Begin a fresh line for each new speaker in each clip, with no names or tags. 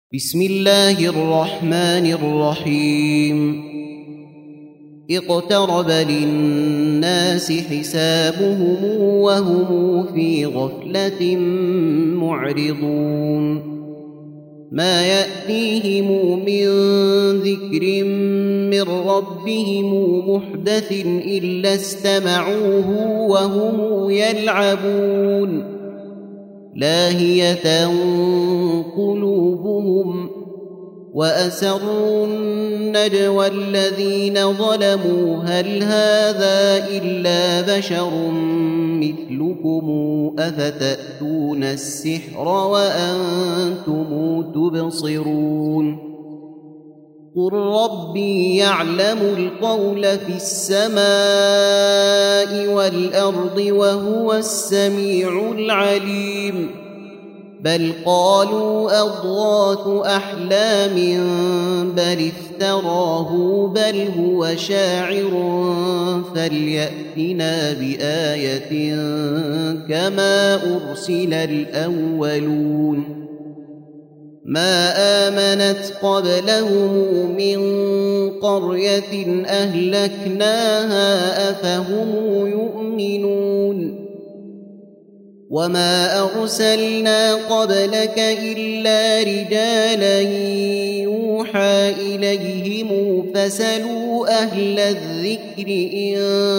بسم الله الرحمن الرحيم اقترب للناس حسابهم وهم في غفلة معرضون ما يأتيهم من ذكر من ربهم محدث إلا استمعوه وهم يلعبون لاهية قلوبهم وأسروا النجوى الذين ظلموا هل هذا إلا بشر مثلكم أفتأتون السحر وأنتم تبصرون قل ربي يعلم القول في السماء والأرض وهو السميع العليم بل قالوا أضغاث أحلام بل افتراه بل هو شاعر فليأتنا بآية كما أرسل الأولون ما آمنت قبلهم من قرية أهلكناها أفهم يؤمنون وما أرسلنا قبلك إلا رجالا يوحى إليهم فسلوا أهل الذكر إن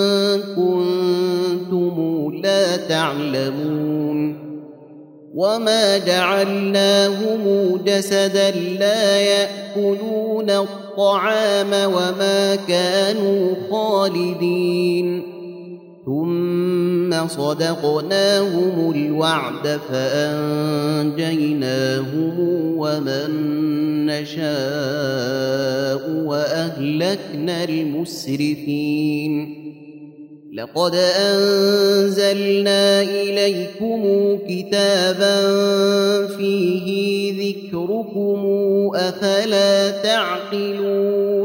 كنتم لا تعلمون وما جعلناهم جسدا لا يأكلون الطعام وما كانوا خالدين ثم صدقناهم الوعد فأنجيناهم ومن نشاء وأهلكنا المسرفين لقد أنزلنا إليكم كتابا فيه ذكركم أفلا تعقلون